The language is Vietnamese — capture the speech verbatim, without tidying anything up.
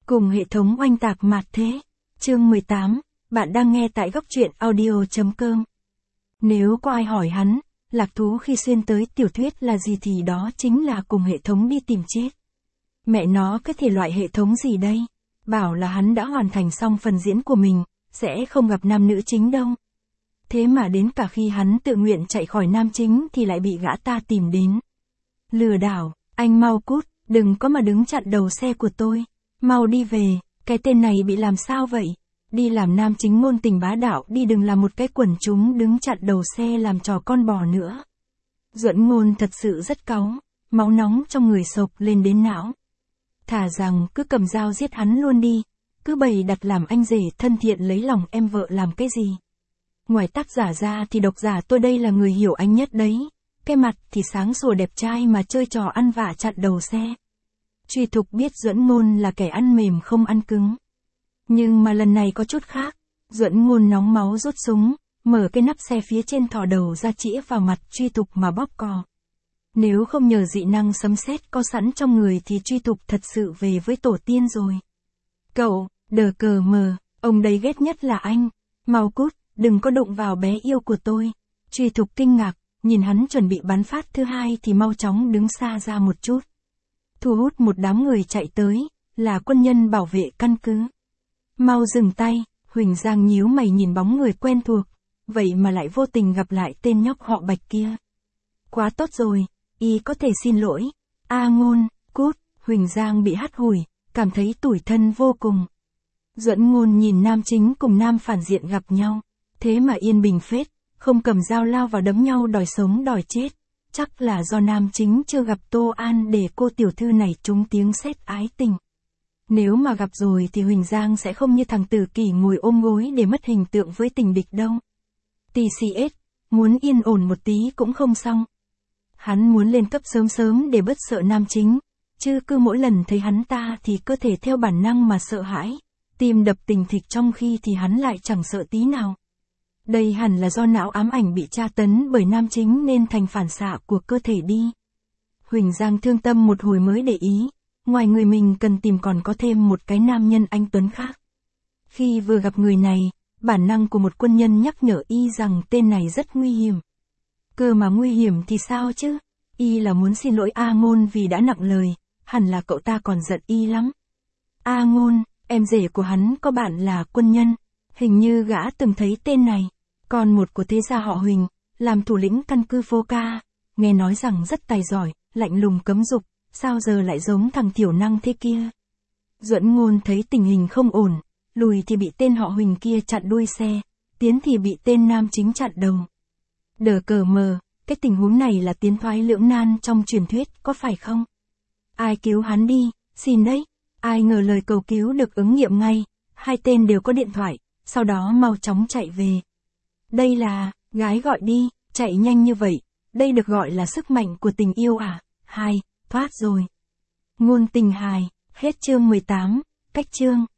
Cùng hệ thống oanh tạc mạt thế. Chương mười tám, bạn đang nghe tại góc truyện audio chấm com. Nếu có ai hỏi hắn, lạc thú khi xuyên tới tiểu thuyết là gì thì đó chính là cùng hệ thống đi tìm chết. Mẹ nó cái thể loại hệ thống gì đây? Bảo là hắn đã hoàn thành xong phần diễn của mình, sẽ không gặp nam nữ chính đâu. Thế mà đến cả khi hắn tự nguyện chạy khỏi nam chính thì lại bị gã ta tìm đến. Lừa đảo, anh mau cút, đừng có mà đứng chặn đầu xe của tôi. Mau đi về, cái tên này bị làm sao vậy? Đi làm nam chính ngôn tình bá đạo đi, đừng làm một cái quần chúng đứng chặn đầu xe làm trò con bò nữa. Duẫn Ngôn thật sự rất cáu, máu nóng trong người sộc lên đến não. Thà rằng cứ cầm dao giết hắn luôn đi, cứ bày đặt làm anh rể thân thiện lấy lòng em vợ làm cái gì. Ngoài tác giả ra thì độc giả tôi đây là người hiểu anh nhất đấy. Cái mặt thì sáng sủa đẹp trai mà chơi trò ăn vạ chặn đầu xe. Truy Thục biết Duẫn Ngôn là kẻ ăn mềm không ăn cứng. Nhưng mà lần này có chút khác. Duẫn Ngôn nóng máu rút súng, mở cái nắp xe phía trên thò đầu ra chĩa vào mặt Truy Thục mà bóp cò. Nếu không nhờ dị năng sấm sét có sẵn trong người thì Truy Thục thật sự về với tổ tiên rồi. Cậu, đờ cờ mờ, ông đấy ghét nhất là anh. Mau cút, đừng có đụng vào bé yêu của tôi. Truy Thục kinh ngạc, nhìn hắn chuẩn bị bắn phát thứ hai thì mau chóng đứng xa ra một chút. Thu hút một đám người chạy tới, là quân nhân bảo vệ căn cứ. Mau dừng tay, Huỳnh Giang nhíu mày nhìn bóng người quen thuộc, vậy mà lại vô tình gặp lại tên nhóc họ Bạch kia. Quá tốt rồi, y có thể xin lỗi. A Ngôn, cút, Huỳnh Giang bị hắt hủi, cảm thấy tủi thân vô cùng. Duẫn Ngôn nhìn nam chính cùng nam phản diện gặp nhau, thế mà yên bình phết, không cầm dao lao vào đấm nhau đòi sống đòi chết. Chắc là do nam chính chưa gặp Tô An để cô tiểu thư này trúng tiếng sét ái tình. Nếu mà gặp rồi thì Huỳnh Giang sẽ không như thằng Tử Kỷ ngồi ôm gối để mất hình tượng với tình địch đâu. tê xê ét, muốn yên ổn một tí cũng không xong. Hắn muốn lên cấp sớm sớm để bớt sợ nam chính, chứ cứ mỗi lần thấy hắn ta thì cơ thể theo bản năng mà sợ hãi, tim đập tình thịch trong khi thì hắn lại chẳng sợ tí nào. Đây hẳn là do não ám ảnh bị tra tấn bởi nam chính nên thành phản xạ của cơ thể đi. Huỳnh Giang thương tâm một hồi mới để ý, ngoài người mình cần tìm còn có thêm một cái nam nhân anh tuấn khác. Khi vừa gặp người này, bản năng của một quân nhân nhắc nhở y rằng tên này rất nguy hiểm. Cơ mà nguy hiểm thì sao chứ? Y là muốn xin lỗi A Ngôn vì đã nặng lời, hẳn là cậu ta còn giận y lắm. A Ngôn, em rể của hắn có bạn là quân nhân, hình như gã từng thấy tên này. Còn một của thế gia họ Huỳnh, làm thủ lĩnh căn cứ Phố Ca, nghe nói rằng rất tài giỏi, lạnh lùng cấm dục, sao giờ lại giống thằng thiểu năng thế kia. Duẫn Ngôn thấy tình hình không ổn, lùi thì bị tên họ Huỳnh kia chặn đuôi xe, tiến thì bị tên nam chính chặn đầu. Đờ cờ mờ, cái tình huống này là tiến thoái lưỡng nan trong truyền thuyết, có phải không? Ai cứu hắn đi, xin đấy. Ai ngờ lời cầu cứu được ứng nghiệm ngay, hai tên đều có điện thoại, sau đó mau chóng chạy về. Đây là, gái gọi đi, chạy nhanh như vậy, đây được gọi là sức mạnh của tình yêu à? Hai, thoát rồi. Ngôn tình hài, hết chương mười tám, cách chương.